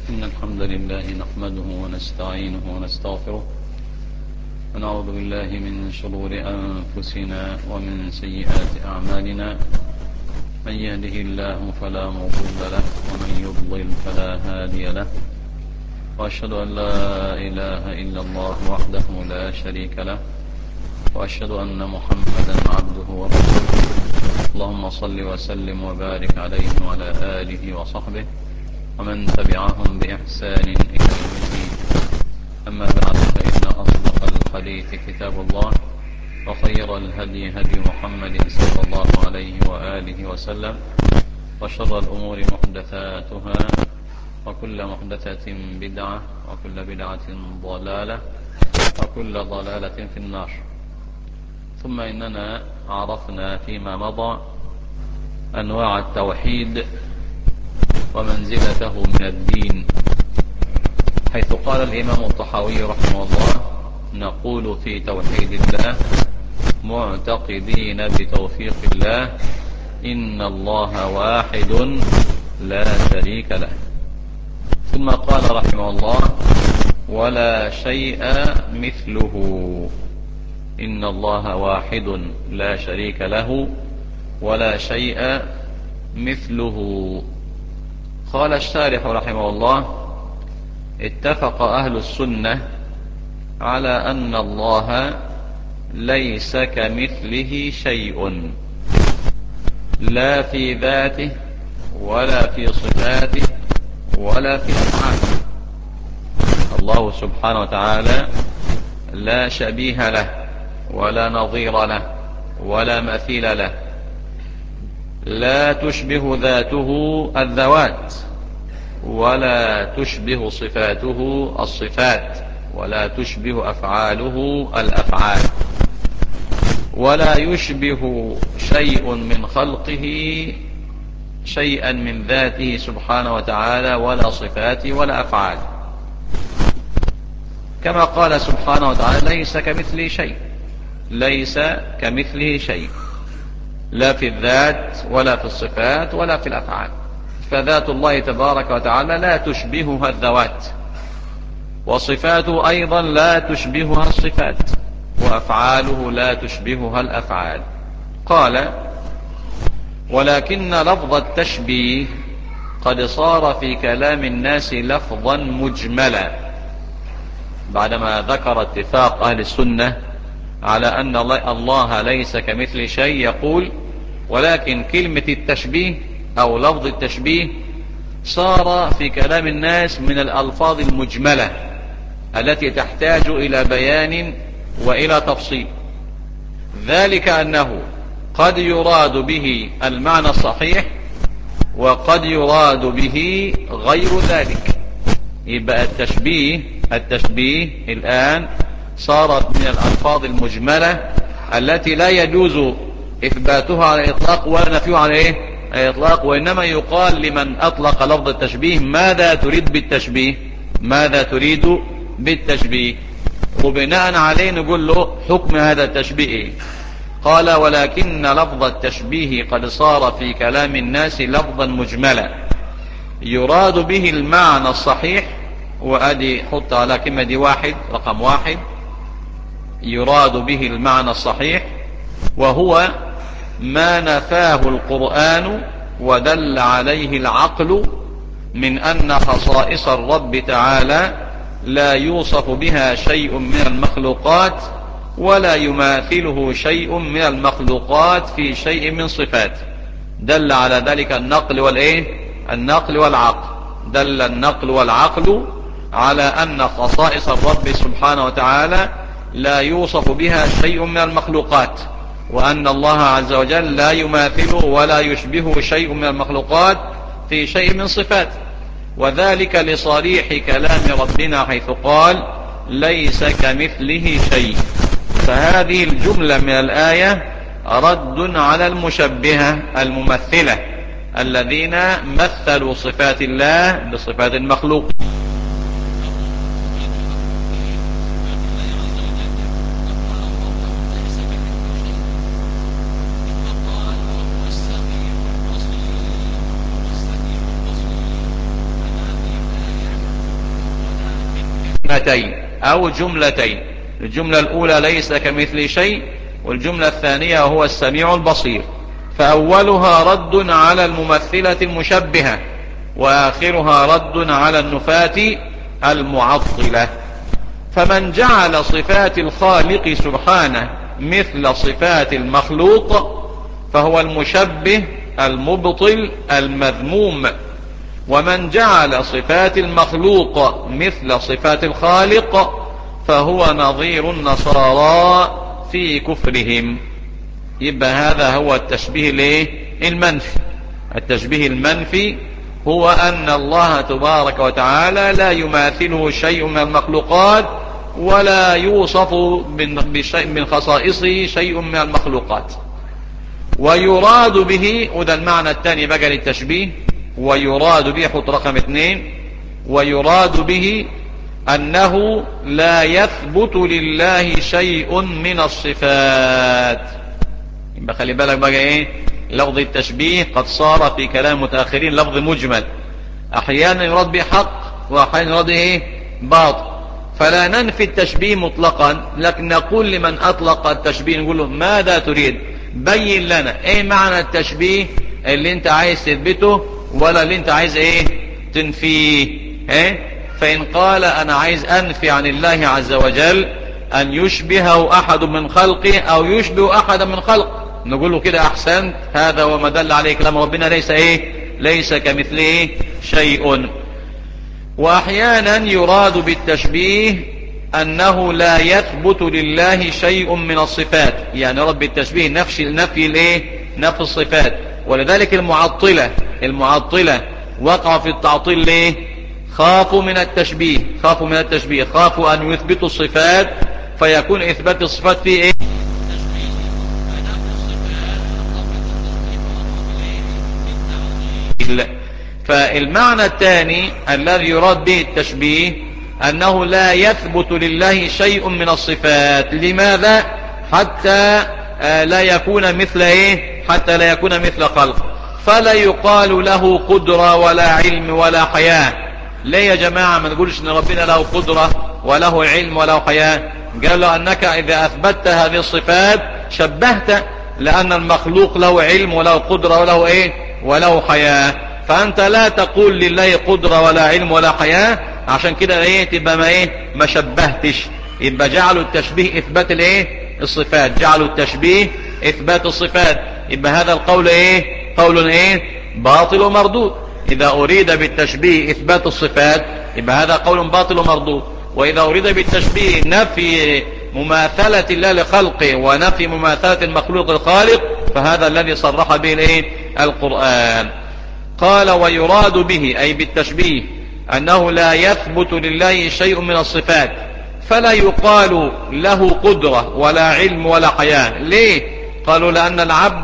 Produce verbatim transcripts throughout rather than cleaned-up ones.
إن الحمد لله نحمده ونستعينه ونستغفره ونعوذ بالله من شرور أنفسنا ومن سيئات أعمالنا. من يهده الله فلا مضل له ومن يضلل فلا هادي له، وأشهد أن لا إله إلا الله وحده لا شريك له، وأشهد أن محمدا عبده ورسوله. اللهم صل وسلم وبارك عليه وعلى آله وصحبه ومن تبعهم بإحسان إلى يوم الدين. أما بعد، فإن أصدق الحديث كتاب الله، وخير الهدي هدي محمد صلى الله عليه وآله وسلم، وشر الأمور محدثاتها، وكل محدثة بدعة، وكل بدعة ضلالة، وكل ضلالة في النار. ثم إننا عرفنا فيما مضى أنواع التوحيد ومنزلته من الدين، حيث قال الإمام الطحاوي رحمه الله: نقول في توحيد الله معتقدين بتوفيق الله إن الله واحد لا شريك له. ثم قال رحمه الله: ولا شيء مثله. إن الله واحد لا شريك له ولا شيء مثله. قال الشارح رحمه الله: اتفق أهل السنة على أن الله ليس كمثله شيء، لا في ذاته ولا في صفاته ولا في أفعاله. الله سبحانه وتعالى لا شبيه له ولا نظير له ولا مثيل له. لا تشبه ذاته الذوات، ولا تشبه صفاته الصفات، ولا تشبه أفعاله الأفعال، ولا يشبه شيء من خلقه شيئا من ذاته سبحانه وتعالى ولا صفاته ولا أفعاله. كما قال سبحانه وتعالى: ليس كمثله شيء. ليس كمثله شيء، لا في الذات ولا في الصفات ولا في الأفعال. فذات الله تبارك وتعالى لا تشبهها الذوات، وصفاته أيضا لا تشبهها الصفات، وأفعاله لا تشبهها الأفعال. قال: ولكن لفظ التشبيه قد صار في كلام الناس لفظا مجملا. بعدما ذكر اتفاق أهل السنة على أن الله ليس كمثل شيء، يقول: ولكن كلمة التشبيه أو لفظ التشبيه صار في كلام الناس من الألفاظ المجملة التي تحتاج إلى بيان وإلى تفصيل. ذلك أنه قد يراد به المعنى الصحيح، وقد يراد به غير ذلك. يبقى التشبيه التشبيه الآن صارت من الألفاظ المجملة التي لا يجوز إثباتها على الإطلاق ولا نفيها على إيه؟ على الإطلاق. وإنما يقال لمن أطلق لفظ التشبيه: ماذا تريد بالتشبيه؟ ماذا تريد بالتشبيه؟ وبناء عليه نقول له حكم هذا التشبيه. قال: ولكن لفظ التشبيه قد صار في كلام الناس لفظا مجملا يراد به المعنى الصحيح. وأدي حط على كلمة دي واحد، رقم واحد، يراد به المعنى الصحيح، وهو ما نفاه القرآن ودل عليه العقل من أن خصائص الرب تعالى لا يوصف بها شيء من المخلوقات، ولا يماثله شيء من المخلوقات في شيء من صفاته. دل على ذلك النقل والإيه؟ النقل والعقل. دل النقل والعقل على أن خصائص الرب سبحانه وتعالى لا يوصف بها شيء من المخلوقات، وأن الله عز وجل لا يماثله ولا يشبهه شيء من المخلوقات في شيء من صفاته. وذلك لصريح كلام ربنا حيث قال: ليس كمثله شيء. فهذه الجملة من الآية رد على المشبهة الممثلة الذين مثلوا صفات الله بصفات المخلوق. كلمتين أو جملتين. الجملة الأولى ليس كمثل شيء، والجملة الثانية هو السميع البصير. فأولها رد على الممثلة المشبهة، وآخرها رد على النفاة المعطلة. فمن جعل صفات الخالق سبحانه مثل صفات المخلوق فهو المشبه المبطل المذموم، ومن جعل صفات المخلوق مثل صفات الخالق فهو نظير النصارى في كفرهم. يبقى هذا هو التشبيه الايه؟ المنفي. التشبيه المنفي هو أن الله تبارك وتعالى لا يماثله شيء من المخلوقات، ولا يوصف بشيء من خصائصه شيء من المخلوقات. ويراد به، وده المعنى الثاني بقى للتشبيه، ويراد به حط رقم اثنين، ويراد به أنه لا يثبت لله شيء من الصفات. يبقى خلي بالك بقى ايه، لفظ التشبيه قد صار في كلام متأخرين لفظ مجمل، احيانا يراد به حق واحيانا يراد ايه باطل. فلا ننفي التشبيه مطلقا، لكن نقول لمن اطلق التشبيه نقول له ماذا تريد؟ بين لنا ايه معنى التشبيه اللي انت عايز تثبته ولا اللي انت عايز ايه تنفيه. ايه فإن قال أنا عايز أنفي عن الله عز وجل أن يشبهه أحد من خلقه أو يشبه أحد من خلقه، نقول له كده أحسنت، هذا وما دل عليه كلام ربنا ليس إيه ليس كمثله شيء. وأحيانا يراد بالتشبيه أنه لا يثبت لله شيء من الصفات، يعني رب التشبيه نفي نفي الإيه نفي الصفات. ولذلك المعطلة المعطلة وقع في التعطيل ليه؟ خافوا من التشبيه خافوا من التشبيه خافوا أن يثبتوا الصفات فيكون إثبات الصفات فيه إيه؟ فالمعنى الثاني الذي يراد به التشبيه أنه لا يثبت لله شيء من الصفات. لماذا؟ حتى لا يكون مثل إيه؟ حتى لا يكون مثل خلق. فلا يقال له قدرة ولا علم ولا حياة. ليه يا جماعة ما نقولش ان ربنا له قدرة وله علم وله حياة؟ قالوا انك اذا اثبتت هذه الصفات شبهت، لان المخلوق له علم وله قدرة وله ايه وله حياة، فانت لا تقول لله قدرة ولا علم ولا حياة، عشان كده ايه تبقى ما ايه ما شبهتش. يبقى جعلوا التشبيه اثبات الايه الصفات، جعلوا التشبيه اثبات الصفات. يبقى هذا القول ايه قول ايه باطل ومردود. إذا أريد بالتشبيه إثبات الصفات يبقى هذا قول باطل ومردود، وإذا أريد بالتشبيه نفي مماثلة الله لخلقه ونفي مماثلة المخلوق الخالق فهذا الذي صرح به الإيه القرآن. قال ويراد به أي بالتشبيه أنه لا يثبت لله شيء من الصفات، فلا يقال له قدرة ولا علم ولا حياة. ليه؟ قالوا لأن العبد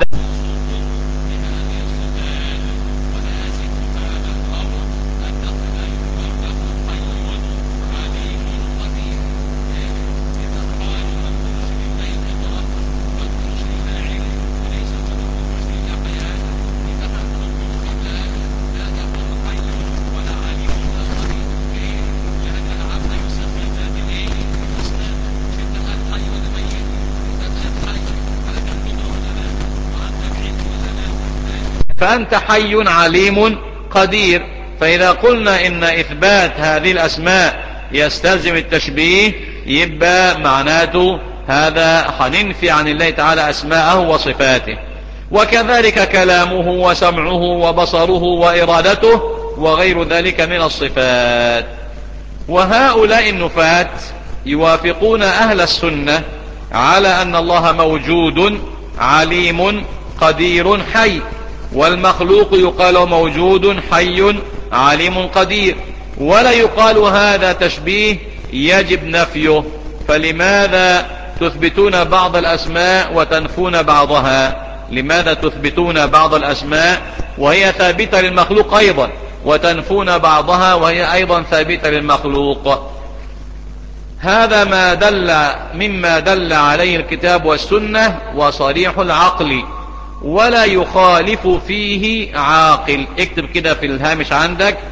فأنت حي عليم قدير. فإذا قلنا إن إثبات هذه الأسماء يستلزم التشبيه يبقى معناته هذا حننفي عن الله تعالى أسماءه وصفاته. وكذلك كلامه وسمعه وبصره وإرادته وغير ذلك من الصفات. وهؤلاء النفاة يوافقون أهل السنة على أن الله موجود عليم قدير حي، والمخلوق يقال موجود حي عليم قدير، ولا يقال هذا تشبيه يجب نفيه. فلماذا تثبتون بعض الأسماء وتنفون بعضها؟ لماذا تثبتون بعض الأسماء وهي ثابتة للمخلوق أيضا وتنفون بعضها وهي أيضا ثابتة للمخلوق؟ هذا ما دل مما دل عليه الكتاب والسنة وصريح العقل، ولا يخالف فيه عاقل. اكتب كده في الهامش عندك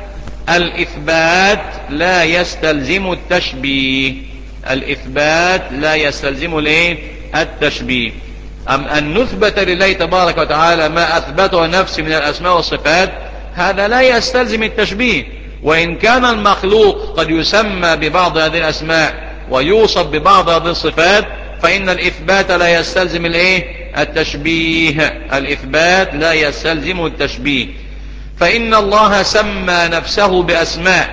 الإثبات لا يستلزم التشبيه. الإثبات لا يستلزم الايه؟ التشبيه. أم أن نثبت لله تبارك وتعالى ما أثبته نفسه من الأسماء والصفات، هذا لا يستلزم التشبيه. وإن كان المخلوق قد يسمى ببعض هذه الأسماء ويوصف ببعض هذه الصفات، فإن الإثبات لا يستلزم الايه؟ التشبيه. الإثبات لا يستلزم التشبيه. فإن الله سمى نفسه بأسماء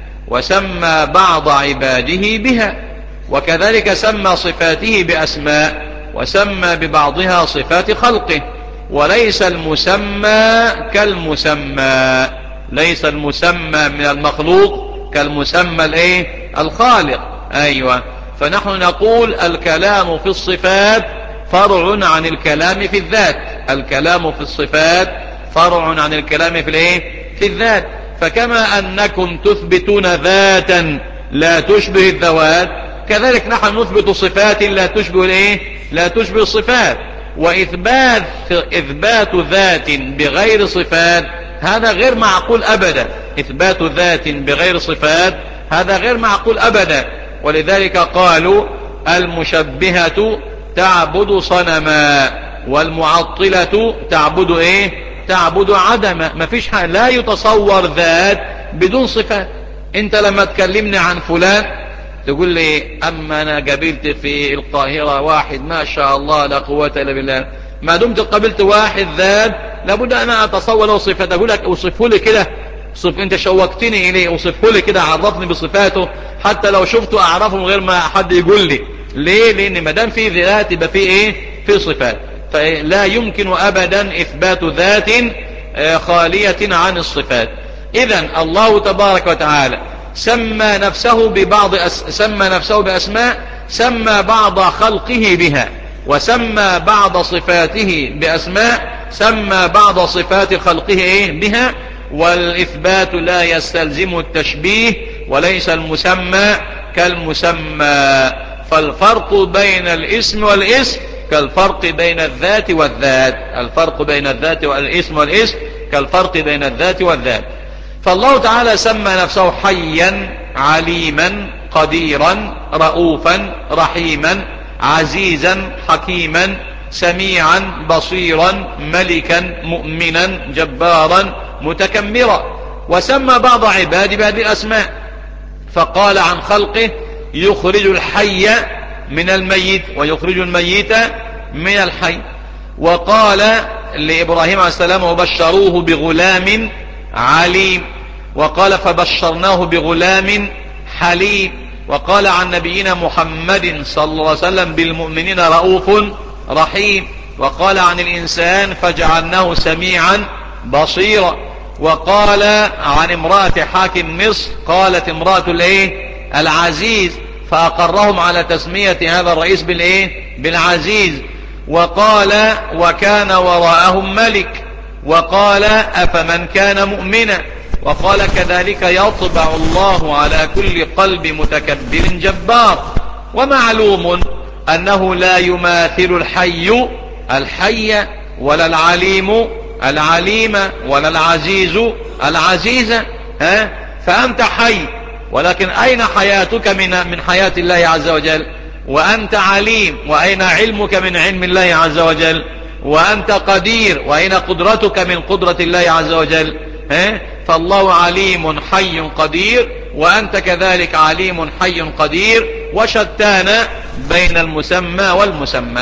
وسمى بعض عباده بها، وكذلك سمى صفاته بأسماء وسمى ببعضها صفات خلقه. وليس المسمى كالمسمى، ليس المسمى من المخلوق كالمسمى الايه؟ الخالق. ايوه. فنحن نقول الكلام في الصفات فرع عن الكلام في الذات. الكلام في الصفات فرع عن الكلام في الايه؟ في الذات. فكما انكم تثبتون ذاتا لا تشبه الذوات، كذلك نحن نثبت صفات لا تشبه الايه؟ لا تشبه الصفات. واثبات اثبات ذات بغير صفات هذا غير معقول ابدا. اثبات ذات بغير صفات هذا غير معقول ابدا. ولذلك قالوا المشبهة تعبد صنما، والمعطلة تعبد ايه؟ تعبد عدما. ما فيش حاجة، لا يتصور ذات بدون صفات. انت لما تكلمني عن فلان تقول لي اما انا قابلت في القاهرة واحد ما شاء الله لا قوة الا بالله. ما دمت قابلت واحد ذات لابد ان اتصور له صفات. اقول لك اوصفه لي كده، صف انت شوقتني اليه، اوصفه لي كده، عرفني بصفاته حتى لو شفته اعرفه من غير ما حد يقول لي. ليه؟ لان ما دام في ذات يبقى في ايه؟ في صفات. فلا يمكن ابدا اثبات ذات خالية عن الصفات. اذا الله تبارك وتعالى سمى نفسه ببعض أس... سمى نفسه بأسماء، سمى بعض خلقه بها، وسمى بعض صفاته بأسماء، سمى بعض صفات خلقه إيه؟ بها. والإثبات لا يستلزم التشبيه، وليس المسمى كالمسمى. فالفرق بين الاسم والاسم كالفرق بين الذات والذات. الفرق بين الذات والاسم والاسم كالفرق بين الذات والذات. فالله تعالى سمى نفسه حيا عليما قديرا رؤوفا رحيما عزيزا حكيما سميعا بصيرا ملكا مؤمنا جبارا متكبرا. وسمى بعض عباده بهذه الأسماء، فقال عن خلقه يخرج الحي من الميت ويخرج الميت من الحي. وقال لإبراهيم عليه السلام وبشروه بغلام عليم. وقال فبشرناه بغلام حليم. وقال عن نبينا محمد صلى الله عليه وسلم بالمؤمنين رؤوف رحيم. وقال عن الإنسان فجعلناه سميعا بصيرا. وقال عن امرأة حاكم مصر قالت امرأة الايه؟ العزيز، فأقرهم على تسمية هذا الرئيس بالايه؟ بالعزيز. وقال وكان وراءهم ملك. وقال أفمن كان مؤمنا. وقال كذلك يطبع الله على كل قلب متكبر جبار. ومعلوم أنه لا يماثل الحي الحي ولا العليم العليم ولا العزيز العزيز. ها؟ فأنت حي، ولكن أين حياتك من من حياة الله عز وجل؟ وأنت عليم، وأين علمك من علم الله عز وجل؟ وأنت قدير، وأين قدرتك من قدرة الله عز وجل؟ ها؟ فالله عليم حي قدير، وأنت كذلك عليم حي قدير، وشتان بين المسمى والمسمى.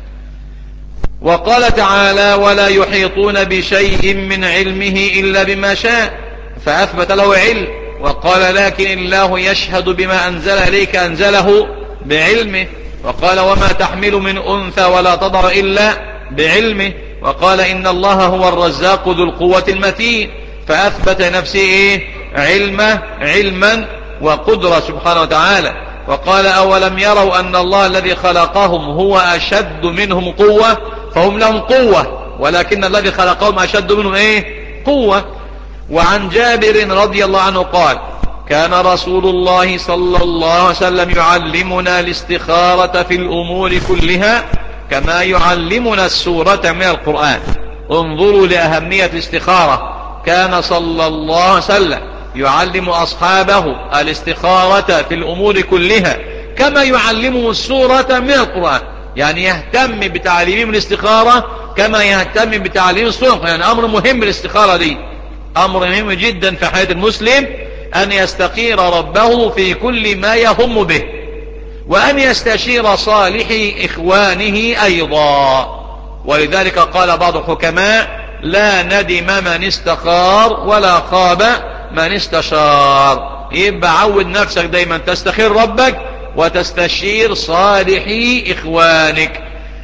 وقال تعالى ولا يحيطون بشيء من علمه إلا بما شاء، فأثبت له علم. وقال لكن الله يشهد بما أنزل إليك أنزله بعلمه. وقال وما تحمل من أنثى ولا تضع إلا بعلمه. وقال إن الله هو الرزاق ذو القوة المتين، فأثبت نفسه إيه؟ علمه علما وقدرة سبحانه وتعالى. وقال أولم يروا أن الله الذي خلقهم هو أشد منهم قوة، فهم لهم قوة ولكن الذي خلقهم أشد منهم إيه؟ قوة. وعن جابر رضي الله عنه قال كان رسول الله صلى الله عليه وسلم يعلمنا الاستخارة في الأمور كلها كما يعلمنا السورة من القرآن. انظروا لأهمية الاستخارة. كان صلى الله عليه وسلم يعلم أصحابه الاستخارة في الأمور كلها كما يعلمهم السورة من القرآن، يعني يهتم بتعليمهم الاستخارة كما يهتم بتعليم السورة. يعني أمر مهم الاستخارة دي، أمر مهم جدا في حياة المسلم أن يستخير ربه في كل ما يهم به، وأن يستشير صالح إخوانه أيضا. ولذلك قال بعض الحكماء: لا ندم من استخار ولا خاب من استشار. يبقى عود نفسك دايما تستخير ربك وتستشير صالح إخوانك.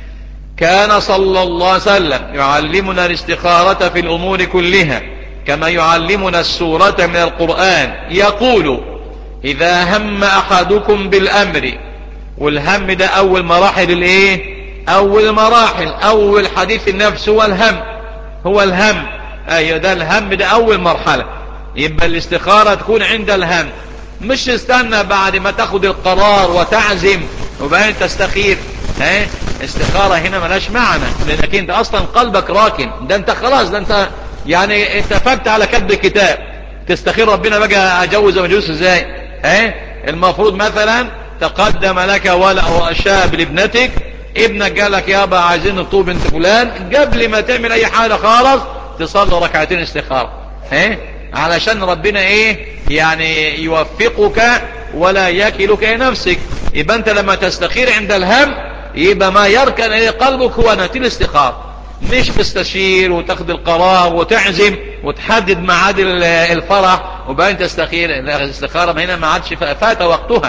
كان صلى الله عليه وسلم يعلمنا الاستخارة في الأمور كلها كما يعلمنا السورة من القرآن. يقول: إذا هم أحدكم بالأمر، والهم ده أول مراحل الإيه؟ أول مراحل أول حديث النفس هو الهم، هو الهم. أيوة، ده الهم ده أول مرحلة. يبقى الاستخارة تكون عند الهم، مش استنى بعد ما تاخد القرار وتعزم وبعدين تستخير. ها، استخارة هنا ملاش معنى، لأنك انت أصلا قلبك راكن. ده انت خلاص، ده انت يعني اتفقت على كتب الكتاب. تستخير ربنا بقى أجوز ومجوز ازاي؟ ها، المفروض مثلا تقدم لك ولا شاب لابنتك، ابنك قال لك يابا عايزين نطوب بنت فلان، قبل ما تعمل اي حاجة خالص تصلي ركعتين استخارة. ها، علشان ربنا ايه؟ يعني يوفقك ولا يكلك الى نفسك. يبقى انت لما تستخير عند الهم يبقى ما يركن الى قلبك هو نتيجة الاستخارة، مش تستشير وتاخد القرار وتعزم وتحدد ميعاد الفرح وبعدين تستخير. الاستخارة هنا ما عادش فات وقتها.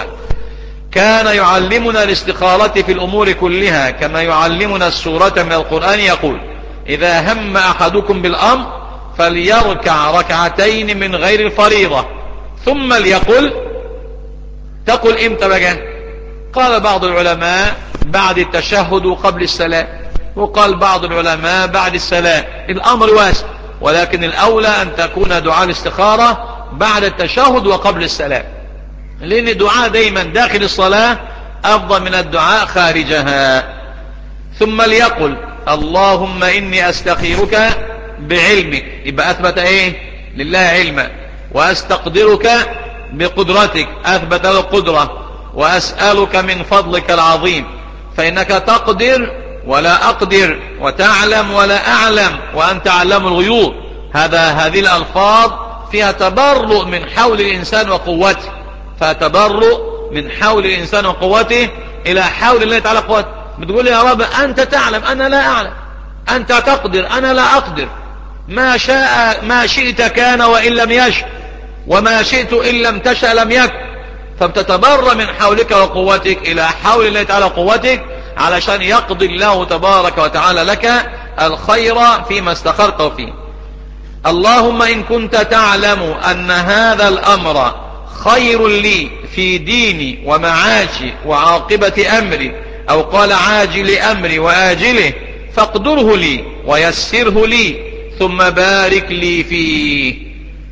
كان يعلمنا الاستخارة في الأمور كلها كما يعلمنا السورة من القرآن. يقول: إذا هم أحدكم بالأمر فليركع ركعتين من غير الفريضة ثم ليقل. تقل امتى بقى؟ قال بعض العلماء بعد التشهد وقبل السلام، وقال بعض العلماء بعد السلام. الأمر واسع، ولكن الأولى أن تكون دعاء الاستخارة بعد التشهد وقبل السلام، لأن الدعاء دايما داخل الصلاة أفضل من الدعاء خارجها. ثم ليقل: اللهم إني أستخيرك بعلمك، يبقى أثبت إيه؟ لله علما. وأستقدرك بقدرتك، أثبت له قدرة. وأسألك من فضلك العظيم، فإنك تقدر ولا أقدر، وتعلم ولا أعلم، وأنت علام الغيوب. هذا هذه الألفاظ فيها تبرؤ من حول الإنسان وقوته، فتبرؤ من حول الإنسان وقوته إلى حول الله تعالى قوته. بتقول يا رب أنت تعلم أنا لا أعلم، أنت تقدر أنا لا أقدر، ما شاء ما شئت كان وإن لم يشأ، وما شئت إن لم تشأ لم يكن. فبتتبرى من حولك وقوتك إلى حول الله تعالى قوتك علشان يقضي الله تبارك وتعالى لك الخير فيما استخرت فيه. اللهم إن كنت تعلم أن هذا الأمر خير لي في ديني ومعاشي وعاقبة أمري، أو قال عاجل أمري وآجله، فاقدره لي ويسره لي ثم بارك لي فيه.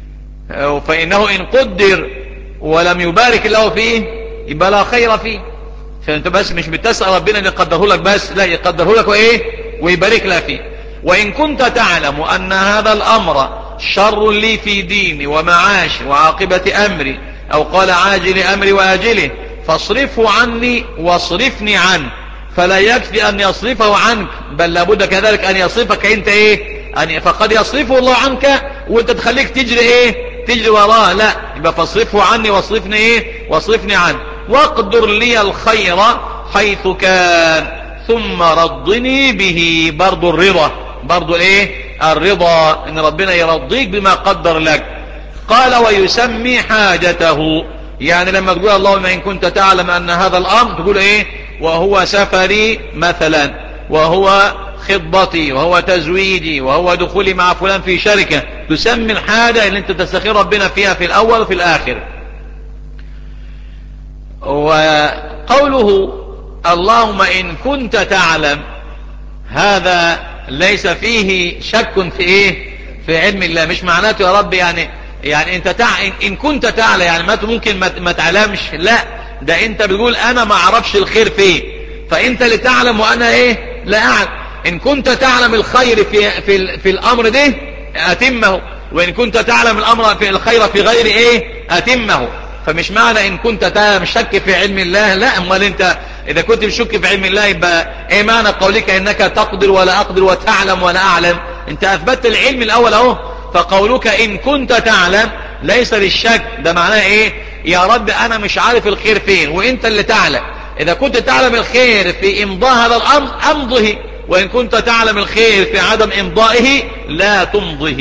فإنه إن قدر ولم يبارك له فيه يبقى لا خير فيه. فأنت بس مش بتسأل ربنا أن يقدره لك بس، لا، يقدره لك وإيه؟ ويبارك له فيه. وإن كنت تعلم أن هذا الأمر شر لي في ديني ومعاشي وعاقبة أمري، أو قال عاجل أمري وآجله، فاصرفه عني واصرفني عنه. فلا يكفي أن يصرفه عنك، بل لابد كذلك أن يصرفك أنت إيه؟ أن فقد يصرفه الله عنك وأنت تخليك تجري إيه؟ تجري وراه. لا، يبقى فاصرفه عني واصرفني إيه؟ واصرفني عنه. واقدر لي الخير حيث كان ثم رضني به. برضو الرضا، برضو الايه؟ الرضا، ان ربنا يرضيك بما قدر لك. قال: ويسمي حاجته، يعني لما تقول اللهم إن كنت تعلم أن هذا الأمر، تقول إيه؟ وهو سفري مثلا، وهو خطبتي، وهو تزويجي، وهو دخولي مع فلان في شركة. تسمي الحاجة اللي انت تستخير ربنا فيها في الأول وفي الآخر. وقوله اللهم إن كنت تعلم، هذا ليس فيه شك في إيه؟ في علم الله. مش معناته يا رب يعني يعني انت تع... ان كنت تعلم يعني ما ممكن ما, ما تعلمش، لا، ده انت بتقول انا ما اعرفش الخير فيه، فانت اللي تعلم وانا ايه؟ لا اعلم. ان كنت تعلم الخير في في, في الامر ده اتمه، وإن كنت تعلم الأمر في الخير في غير إيه أتمه. فمش معنى إن كنت شك في علم الله، لا، أمال أنت إذا كنت بشك في علم الله يبقى إيه معنى قولك إنك تقدر ولا أقدر وتعلم ولا أعلم؟ أنت أثبتت العلم الأول أهو. فقولك إن كنت تعلم ليس للشك، ده معناه إيه؟ يا رب أنا مش عارف الخير فين وإنت اللي تعلم. إذا كنت تعلم الخير في إمضاء هذا الأمر أمضه، وإن كنت تعلم الخير في عدم إمضائه لا تمضه.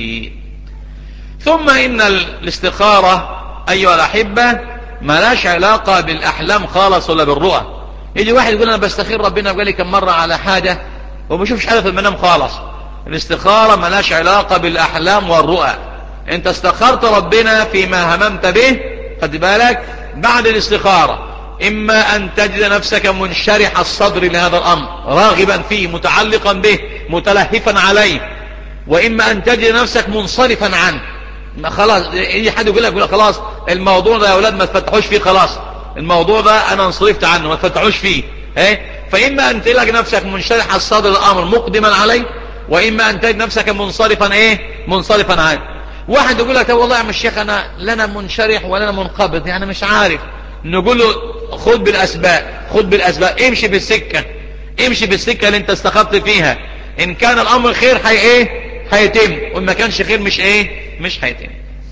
ثم إن الاستخارة أيها الأحبة ما لاش علاقة بالأحلام خالص ولا بالرؤى. يجي واحد يقول أنا بستخير ربنا وقال لي كم مرة على حاجة وما بشوفش حاجة في المنام خالص. الاستخارة ما لاش علاقة بالأحلام والرؤى. أنت استخرت ربنا فيما هممت به، خد بالك، بعد الاستخارة إما أن تجد نفسك منشرح الصدر لهذا الأمر راغبا فيه متعلقا به متلهفا عليه، وإما أن تجد نفسك منصرفا عنه. خلاص يجي حد يقول لك يقول خلاص الموضوع ده يا أولاد ما تفتحوش فيه، خلاص الموضوع ده أنا انصرفت عنه ما تفتحوش فيه. ايه؟ فإما أن تلاقي نفسك منشرح الصدر الأمر مقدما عليه، وإما أن تجد نفسك منصرفا ايه منصرفا عنه. واحد يقول لك والله يا عم الشيخ أنا لا أنا منشرح ولا أنا منقبض، يعني مش عارف. نقول له خد بالأسباب، خد بالأسباب، امشي بالسكة، امشي بالسكة اللي انت استخبت فيها. إن كان الأمر خير حي ايه هيتم، وإن ما كانش خير مش ايه مش هيتم.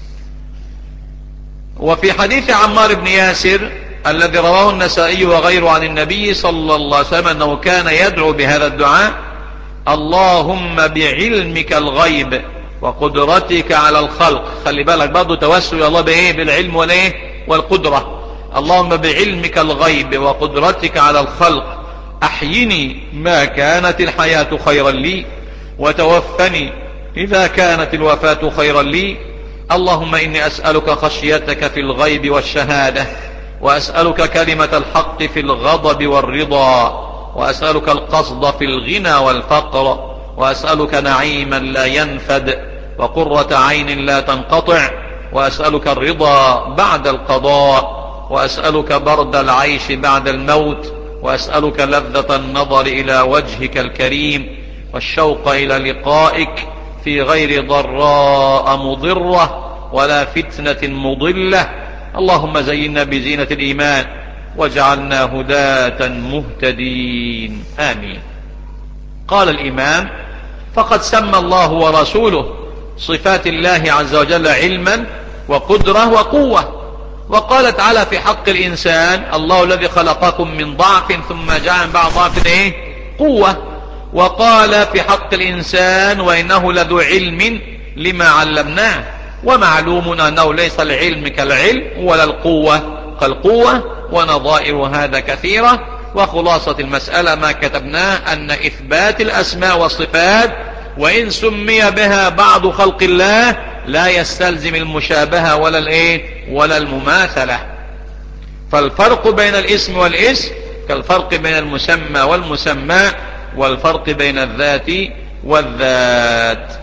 وفي حديث عمار بن ياسر الذي رواه النسائي وغيره عن النبي صلى الله عليه وسلم أنه كان يدعو بهذا الدعاء: اللهم بعلمك الغيب وقدرتك على الخلق. خلي بالك برضه توسل يا الله بايه بالعلم والايه والقدرة. اللهم بعلمك الغيب وقدرتك على الخلق أحيني ما كانت الحياة خيرا لي، وتوفني إذا كانت الوفاة خيرا لي. اللهم إني أسألك خشيتك في الغيب والشهادة، وأسألك كلمة الحق في الغضب والرضا، وأسألك القصد في الغنى والفقر، وأسألك نعيما لا ينفد وقرة عين لا تنقطع، وأسألك الرضا بعد القضاء، وأسألك برد العيش بعد الموت، وأسألك لذة النظر إلى وجهك الكريم والشوق إلى لقائك في غير ضراء مضرة ولا فتنة مضلة. اللهم زينا بزينة الإيمان واجعلنا هداة مهتدين، آمين. قال الإمام: فقد سمى الله ورسوله صفات الله عز وجل علما وقدرة وقوة. وقال تعالى في حق الإنسان: الله الذي خلقكم من ضعف ثم جعل من بعد ضعف ايه قوة. وقال في حق الإنسان: وإنه لذو علم لما علمناه. ومعلوم أنه ليس العلم كالعلم ولا القوة كالقوة، ونظائر هذا كثيرة. وخلاصة المسألة ما كتبناه أن إثبات الأسماء والصفات وإن سمي بها بعض خلق الله لا يستلزم المشابهة ولا الايه ولا المماثلة. فالفرق بين الاسم والاسم كالفرق بين المسمى والمسمى، والفرق بين الذات والذات.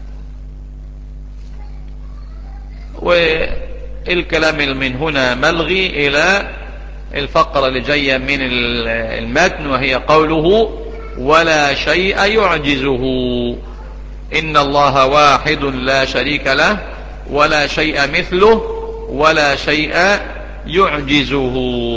والكلام من هنا ملغي إلى الفقرة اللي جاية من المتن، وهي قوله: ولا شيء يعجزه. إن الله واحد لا شريك له ولا شيء مثله ولا شيء يعجزه.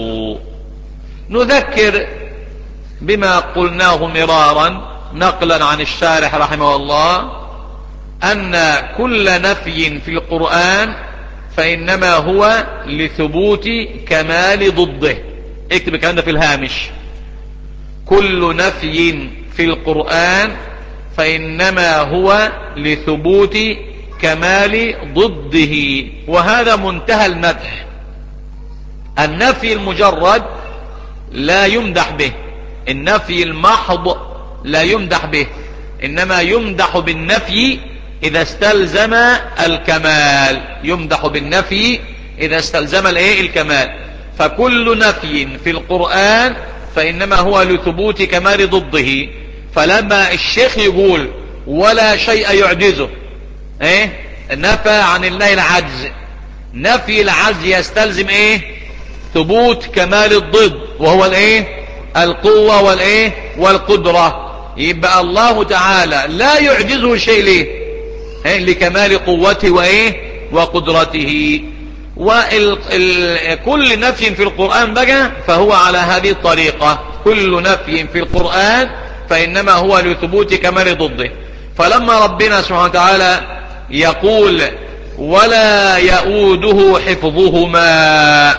نذكر بما قلناه مرارا نقلا عن الشارح رحمه الله أن كل نفي في القرآن فإنما هو لثبوت كمال ضده. اكتب الكلام ده في الهامش: كل نفي في القرآن فإنما هو لثبوت كمال ضده. وهذا منتهى المدح. النفي المجرد لا يمدح به، النفي المحض لا يمدح به، إنما يمدح بالنفي إذا استلزم الكمال. يمدح بالنفي إذا استلزم الايه الكمال. فكل نفي في القرآن فإنما هو لثبوت كمال ضده. فلما الشيخ يقول ولا شيء يعجزه، ايه نفى عن الله العجز. نفي العجز يستلزم ايه ثبوت كمال الضد، وهو الايه القوة والايه والقدرة. يبقى الله تعالى لا يعجزه شيء. ليه؟ لكمال قوته وإيه وقدرته. وكل نفي في القرآن بقى فهو على هذه الطريقة، كل نفي في القرآن فإنما هو لثبوت كمال ضده. فلما ربنا سبحانه وتعالى يقول ولا يؤوده حفظهما،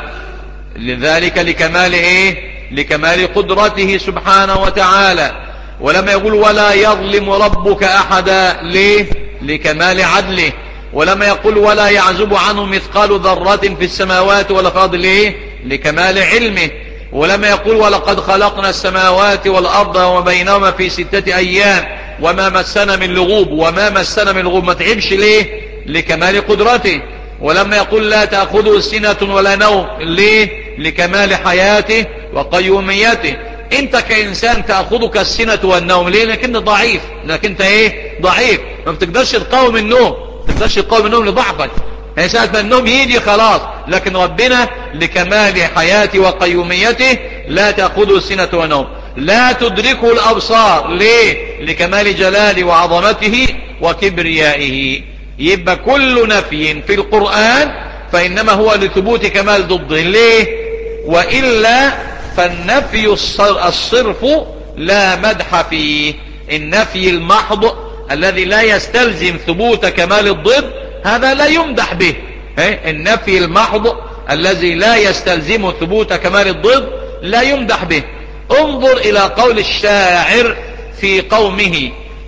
لذلك لكمال ايه لكمال قدرته سبحانه وتعالى. ولما يقول ولا يظلم ربك احدا، ليه؟ لكمال عدله. ولما يقول ولا يعزب عنه مثقال ذرة في السماوات ولا في الارض، ليه؟ لكمال علمه. ولما يقول ولقد خلقنا السماوات والارض وما بينهما في ستة ايام وما مسنا من لغوب، وما مسنا من لغوب ما تعبش، ليه؟ لكمال قدرته. ولما يقول لا تأخذه سنة ولا نوم، ليه؟ لكمال حياته وقيوميته. انت كإنسان تأخذك السنة والنوم، ليه؟ لأنك انت ضعيف، لأنك انت ايه ضعيف، ما بتقدرش تقاوم النوم، ما بتقدرش تقاوم النوم لضعفك، يعني ساعة ما النوم يجي خلاص. لكن ربنا لكمال حياته وقيوميته لا تأخذه سنة ونوم، لا تدركه الأبصار، ليه؟ لكمال جلاله وعظمته وكبريائه. يبقى كل نفي في القرآن فإنما هو لثبوت كمال ضده، ليه؟ وإلا فالنفي الصرف لا مدح فيه. النفي المحض الذي لا يستلزم ثبوت كمال الضد هذا لا يمدح به. النفي المحض الذي لا يستلزم ثبوت كمال الضد لا يمدح به. انظر إلى قول الشاعر في قومه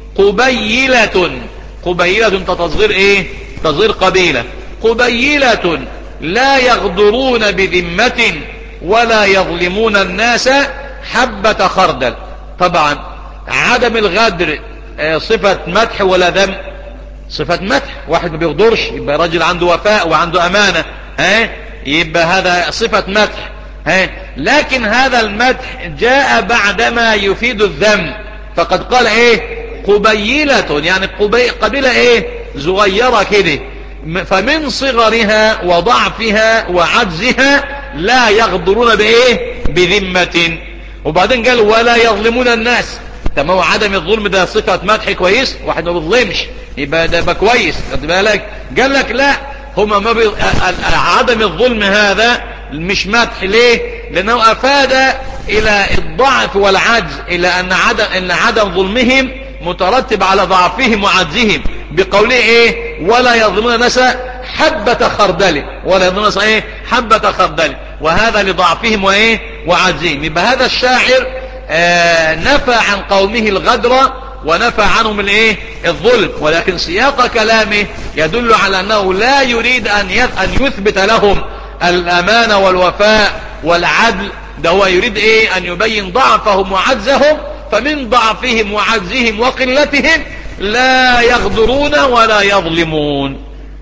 قبيلة. قبيلة تصغير ايه؟ تصغير قبيلة. قبيلة لا يغدرون بذمة ولا يظلمون الناس حبة خردل. طبعا عدم الغدر صفة مدح ولا ذم؟ صفة مدح. واحد ما بيغدرش يبقى راجل عنده وفاء وعنده امانة، ها يبقى هذا صفة مدح. ها لكن هذا المدح جاء بعدما يفيد الذم، فقد قال ايه؟ قبيلة، يعني قبيلة ايه؟ صغيرة كده، فمن صغرها وضعفها وعجزها لا يغدرون بايه؟ بذمة. وبعدين قال ولا يظلمون الناس. طب هو عدم الظلم ده صفة مدح كويس؟ واحد ما بيظلمش يبقى ده يبقى كويس، خد بالك. قال لك لا، هما ما بي... عدم الظلم هذا مش مدح، ليه؟ لانه افاد الى الضعف والعجز، الى ان عدم ان عدم ظلمهم مترتب على ضعفهم وعجزهم، بقوله ايه؟ ولا يظلمون الناس حبة خردل، ولا يظلمون الناس ايه؟ حبة خردل، وهذا لضعفهم وايه؟ وعجزهم. يبقى هذا الشاعر آه نفى عن قومه الغدر ونفى عنهم الايه؟ الظلم، ولكن سياق كلامه يدل على انه لا يريد ان ان يثبت لهم الامانة والوفاء والعدل، ده هو يريد ايه؟ ان يبين ضعفهم وعجزهم، فمن ضعفهم وعجزهم وقلتهم لا يغدرون ولا يظلمون.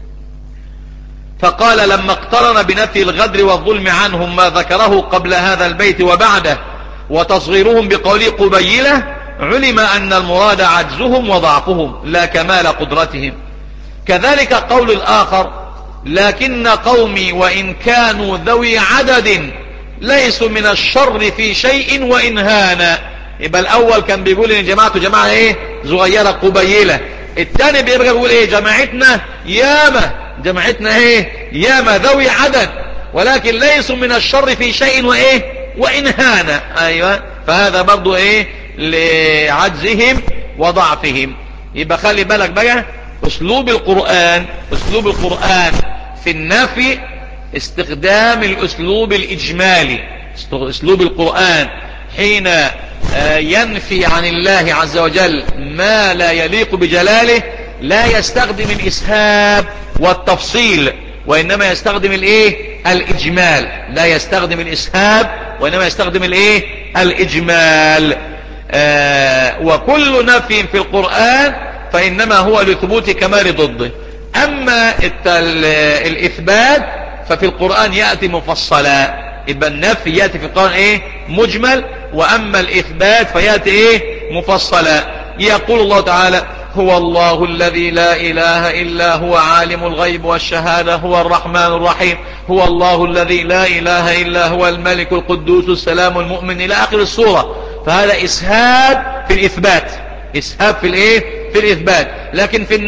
فقال لما اقترن بنفي الغدر والظلم عنهم ما ذكره قبل هذا البيت وبعده وتصغيرهم بقوله قبيلة، علم أن المراد عجزهم وضعفهم لا كمال قدرتهم. كذلك قول الآخر لكن قومي وإن كانوا ذوي عدد ليسوا من الشر في شيء وإن هانا. يبقى الأول كان بيقول إن جماعته جماعة إيه؟ صغيرة قبيلة. الثاني بيبقى بيقول إيه؟ جماعتنا ياما، جماعتنا إيه؟ ياما ذوي عدد، ولكن ليسوا من الشر في شيء وإيه؟ وإن هانا. أيوة، فهذا برضو إيه؟ لعجزهم وضعفهم. يبقى خلي بالك بقى، أسلوب القرآن أسلوب القرآن في النفي استخدام الأسلوب الإجمالي. أسلوب القرآن حين ينفي عن الله عز وجل ما لا يليق بجلاله لا يستخدم الإسهاب والتفصيل، وإنما يستخدم الإيه؟ الإجمال. لا يستخدم الإسهاب وإنما يستخدم الإيه؟ الإجمال. آه وكل نفي في القرآن فإنما هو لثبوت كمال ضده. أما الإثبات ففي القرآن يأتي مفصلا. يبقى النفي يأتي في القرآن إيه؟ مجمل، وأما الإثبات فيأتي إيه؟ مفصلا. يقول الله تعالى هو الله الذي لا إله إلا هو عالم الغيب والشهادة هو الرحمن الرحيم هو الله الذي لا إله إلا هو الملك القدوس السلام المؤمن إلى آخر السورة. فهذا إسهاب في الإثبات، إسهاب في الإيه؟ في الإثبات. لكن في النفي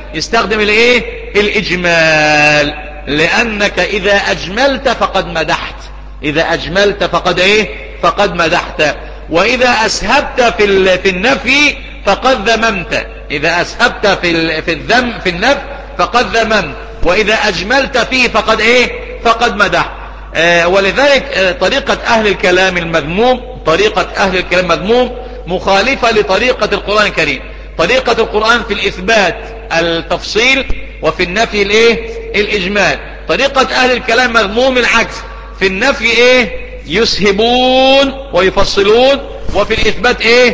يستخدم الايه الاجمال، لانك اذا اجملت فقد مدحت، اذا اجملت فقد ايه فقد مدحت. واذا اسهبت في في النفي فقد ذممت، اذا اسهبت في في الذم في النفي فقد ذممت، واذا اجملت فيه فقد ايه فقد مدحت. آه ولذلك آه طريقة اهل الكلام المذموم، طريقة اهل الكلام المذموم مخالفة لطريقة القرآن الكريم. طريقة القرآن في الاثبات التفصيل، وفي النفي الايه الاجمال. طريقة اهل الكلام مذموم العكس، في النفي ايه يسهبون ويفصلون، وفي الاثبات ايه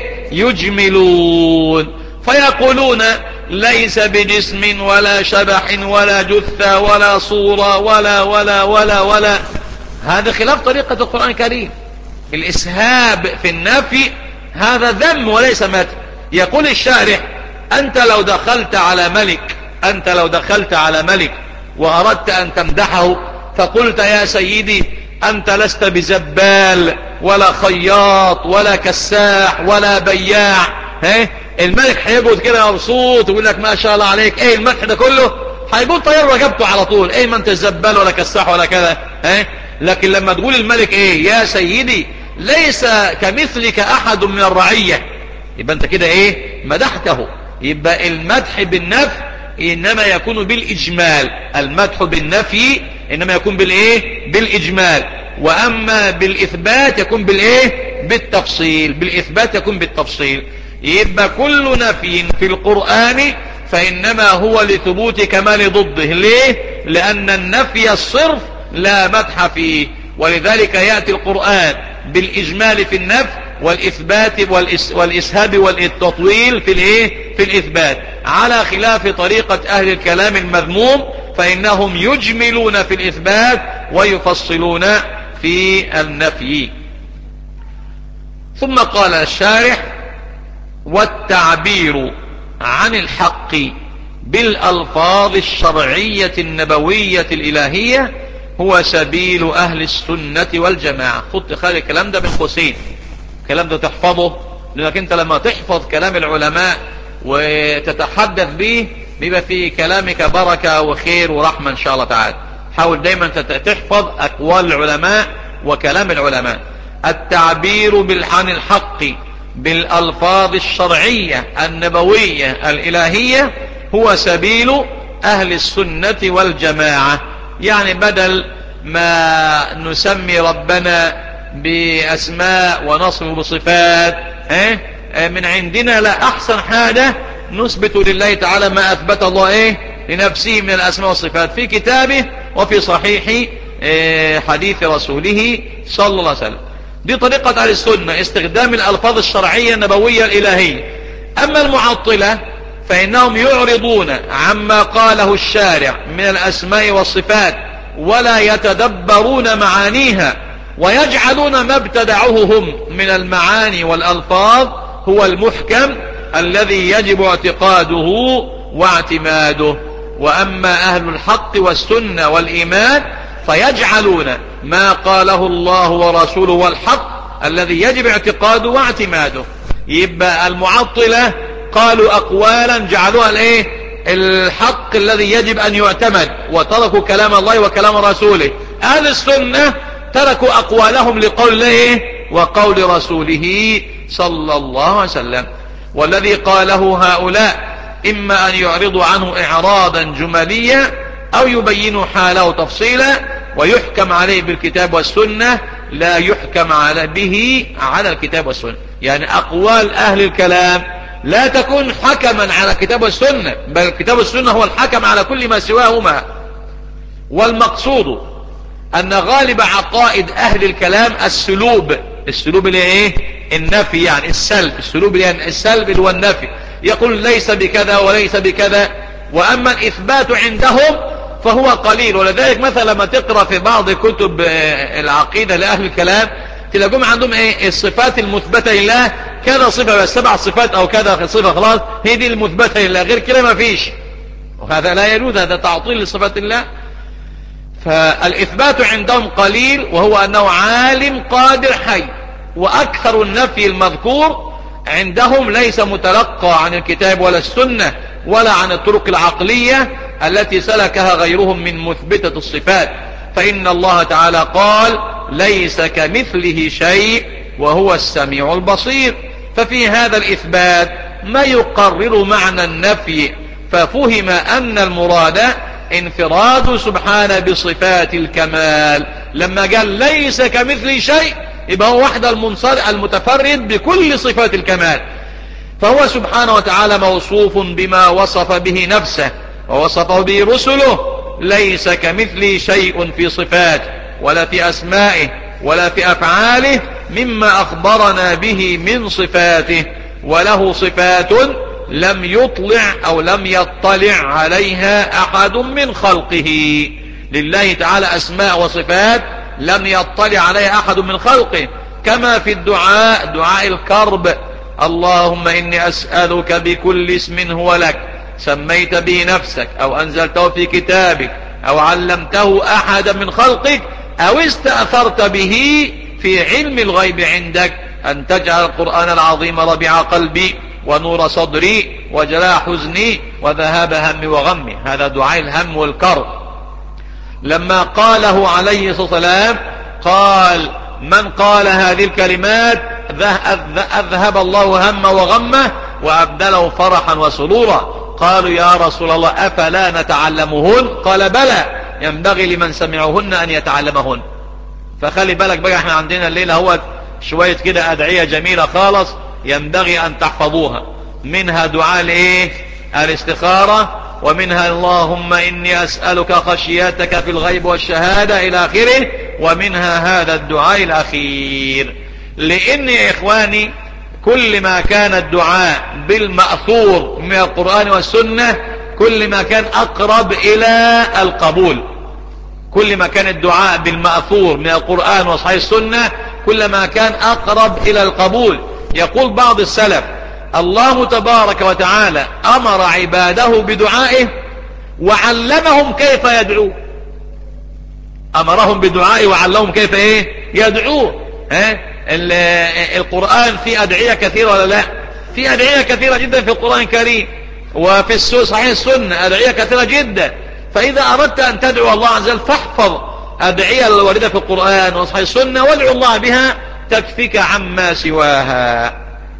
يجملون. فيقولون ليس بجسم ولا شبح ولا جثة ولا صورة ولا ولا ولا ولا. هذا خلاف طريقة القرآن الكريم. الاسهاب في النفي هذا ذم وليس مدح. يقول الشارح انت لو دخلت على ملك، انت لو دخلت على ملك واردت ان تمدحه فقلت يا سيدي انت لست بزبال ولا خياط ولا كساح ولا بياع، ها الملك هيقعد كده مبسوط ويقول لك ما شاء الله عليك. ايه المدح ده كله؟ هيقول طيب ركبته على طول، ايه ما انت زبال ولا كساح ولا كذا. ها لكن لما تقول الملك ايه يا سيدي ليس كمثلك احد من الرعية، يبقى انت كده ايه مدحته. يبقى المدح بالنفي انما يكون بالاجمال، المدح بالنفي انما يكون بالايه بالاجمال، واما بالاثبات يكون بالايه بالتفصيل، بالاثبات يكون بالتفصيل. يبقى كل نفي في القرآن فانما هو لثبوت كمال ضده. ليه؟ لان النفي الصرف لا مدح فيه، ولذلك يأتي القرآن بالاجمال في النفي والاثبات والاسهاب والتطويل في الايه في الاثبات، على خلاف طريقة اهل الكلام المذموم فانهم يجملون في الاثبات ويفصلون في النفي. ثم قال الشارح والتعبير عن الحق بالالفاظ الشرعية النبوية الالهية هو سبيل اهل السنة والجماعة. خد خلي الكلام ده بين قوسين، الكلام ده تحفظه، لانك انت لما تحفظ كلام العلماء وتتحدث به بيبقى في كلامك بركة وخير ورحمة ان شاء الله تعالى. حاول دايما تحفظ اقوال العلماء وكلام العلماء. التعبير عن الحق بالالفاظ الشرعية النبوية الالهية هو سبيل اهل السنة والجماعة. يعني بدل ما نسمي ربنا باسماء ونصف بصفات من عندنا، لا، احسن حاجة نثبت لله تعالى ما اثبت الله ايه لنفسه من الاسماء والصفات في كتابه وفي صحيح حديث رسوله صلى الله عليه وسلم. دي طريقة اهل السنة، استخدام الالفاظ الشرعية النبوية الالهية. اما المعطلة فانهم يعرضون عما قاله الشارع من الاسماء والصفات ولا يتدبرون معانيها، ويجعلون ما ابتدعوه هم من المعاني والألفاظ هو المحكم الذي يجب اعتقاده واعتماده. وأما أهل الحق والسنة والإيمان فيجعلون ما قاله الله ورسوله والحق الذي يجب اعتقاده واعتماده. يبقى المعطلة قالوا أقوالا جعلوها الايه الحق الذي يجب أن يعتمد، وتركوا كلام الله وكلام رسوله. أهل السنة تركوا أقوالهم لقول الله وقول رسوله صلى الله عليه وسلم. والذي قاله هؤلاء إما أن يعرضوا عنه إعراضا جماليا أو يبينوا حاله تفصيلا ويحكم عليه بالكتاب والسنة، لا يحكم على به على الكتاب والسنة. يعني أقوال أهل الكلام لا تكون حكما على الكتاب والسنة، بل الكتاب والسنة هو الحكم على كل ما سواهما. والمقصود أن غالب عقائد أهل الكلام السلوب، السلوب اللي ايه النفي، يعني السلب، السلوب اللي السلب اللي هو النفي. يقول ليس بكذا وليس بكذا. وأما الإثبات عندهم فهو قليل. ولذلك مثلا لما تقرأ في بعض كتب العقيدة لأهل الكلام تلاقوهم عندهم ايه الصفات المثبتة لله كذا صفة، بس سبع صفات او كذا صفة خلاص هي دي المثبتة لله، غير كده ما فيش. وهذا لا يجوز، هذا تعطيل لصفات الله. فالإثبات عندهم قليل، وهو أنه عالم قادر حي. وأكثر النفي المذكور عندهم ليس متلقى عن الكتاب ولا السنة، ولا عن الطرق العقلية التي سلكها غيرهم من مثبتة الصفات. فإن الله تعالى قال ليس كمثله شيء وهو السميع البصير. ففي هذا الإثبات ما يقرر معنى النفي، ففهم أن المراد انفراد سبحانه بصفات الكمال. لما قال ليس كمثله شيء يبقى هو وحده المتفرد بكل صفات الكمال، فهو سبحانه وتعالى موصوف بما وصف به نفسه ووصفه به رسله. ليس كمثله شيء في صفاته ولا في أسمائه ولا في أفعاله مما أخبرنا به من صفاته، وله صفات لم يطلع أو لم يطلع عليها أحد من خلقه. لله تعالى أسماء وصفات لم يطلع عليها أحد من خلقه، كما في الدعاء، دعاء الكرب: اللهم إني أسألك بكل اسم هو لك سميت به نفسك أو أنزلته في كتابك أو علمته أحدا من خلقك أو استأثرت به في علم الغيب عندك أن تجعل القرآن العظيم ربيع قلبي ونور صدري وجلاء حزني وذهاب همي وغمي. هذا دعاء الهم والكرب. لما قاله عليه الصلاة والسلام قال: من قال هذه الكلمات أذهب الله همه وغمه وأبدله فرحا وسرورا. قالوا: يا رسول الله أفلا نتعلمهن؟ قال: بلى، ينبغي لمن سمعهن أن يتعلمهن. فخلي بالك بقى، احنا عندنا الليلة هو شوية كده أدعية جميلة خالص ينبغي أن تحفظوها. منها دعاء الايه الاستخارة، ومنها اللهم إني أسألك خشيتك في الغيب والشهادة إلى آخره، ومنها هذا الدعاء الأخير. لأن يا إخواني كل ما كان الدعاء بالمأثور من القرآن والسنة كل ما كان أقرب إلى القبول. كل ما كان الدعاء بالمأثور من القرآن وصحيح السنة كل ما كان أقرب إلى القبول. يقول بعض السلف: الله تبارك وتعالى أمر عباده بدعائه وعلمهم كيف يدعو. أمرهم بدعائه وعلمهم كيف ايه يدعوه. ها؟ القرآن فيه أدعية كثيرة ولا لا؟ فيه أدعية كثيرة جدا في القرآن الكريم، وفي صحيح السنة أدعية كثيرة جدا. فإذا أردت أن تدعو الله عز وجل فاحفظ أدعية الواردة في القرآن وصحيح السنة وادعو الله بها تكفيك عما سواها.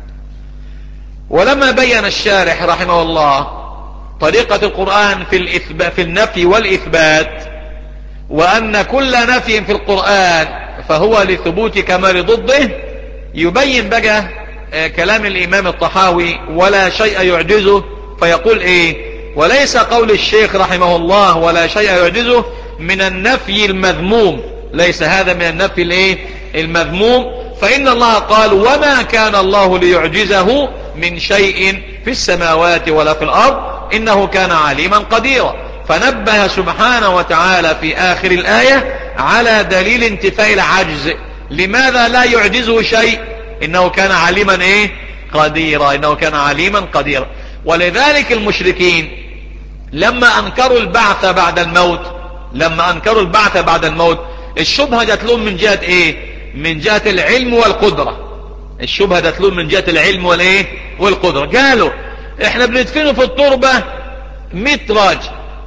ولما بين الشارح رحمه الله طريقة القرآن في الإثبات في النفي والإثبات، وأن كل نفي في القرآن فهو لثبوت كمال ضده، يبين بقى كلام الإمام الطحاوي: ولا شيء يعجزه. فيقول ايه: وليس قول الشيخ رحمه الله ولا شيء يعجزه من النفي المذموم، ليس هذا من النفي الايه المذموم. فإن الله قال: وما كان الله ليعجزه من شيء في السماوات ولا في الأرض إنه كان عليما قديرا. فنبه سبحانه وتعالى في آخر الآية على دليل انتفاء العجز. لماذا لا يعجزه شيء؟ إنه كان عليما ايه قديرا، إنه كان عليما قديرا. ولذلك المشركين لما أنكروا البعث بعد الموت لما أنكروا البعث بعد الموت الشبهة جات لهم من جهة ايه من جهة العلم والقدرة. الشبهة جات لهم من جهة العلم والايه والقدرة. قالوا: احنا بندفنه في التربة مئة راجل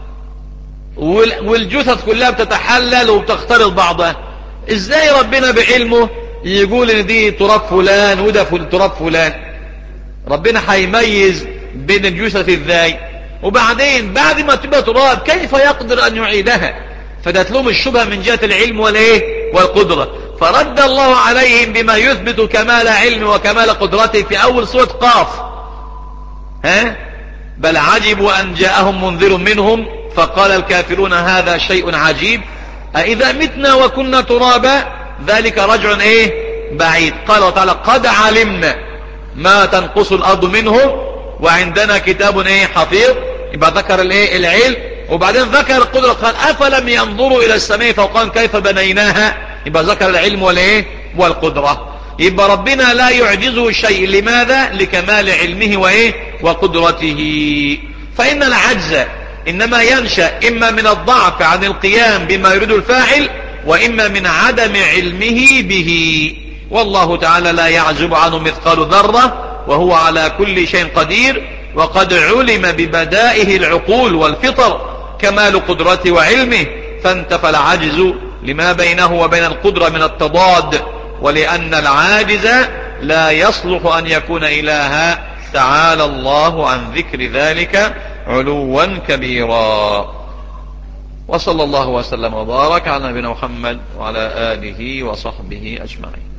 والجثث كلها بتتحلل وبتختلط بعضها، ازاي ربنا بعلمه يقول ان دي تراب فلان وده تراب فلان؟ ربنا هيميز بين الجثث ازاي؟ وبعدين بعد ما تبقى تراب كيف يقدر ان يعيدها؟ فدت لهم الشبهة من جهة العلم والايه والقدرة. فرد الله عليهم بما يثبت كمال علم وكمال قدرته في اول سورة قاف: ها بل عجبوا ان جاءهم منذر منهم فقال الكافرون هذا شيء عجيب أإذا متنا وكنا ترابا ذلك رجع ايه بعيد. قال تعالى: قد علمنا ما تنقص الارض منهم وعندنا كتاب ايه حفيظ. يبقى ذكر الايه العلم، وبعدين ذكر القدرة. قال: افلم ينظروا الى السماء فوقهم كيف بنيناها. يبقى ذكر العلم والايه والقدرة. يبقى ربنا لا يعجزه شيء. لماذا؟ لكمال علمه وايه وقدرته. فإن العجز إنما ينشأ إما من الضعف عن القيام بما يريد الفاعل، وإما من عدم علمه به. والله تعالى لا يعزب عنه مثقال ذرة وهو على كل شيء قدير. وقد علم ببدائه العقول والفطر كمال قدرته وعلمه، فانتفى العجز لما بينه وبين القدرة من التضاد، ولأن العاجز لا يصلح أن يكون إلها، تعالى الله عن ذكر ذلك علوا كبيرا. وصلى الله وسلم وبارك على نبينا محمد وعلى آله وصحبه أجمعين.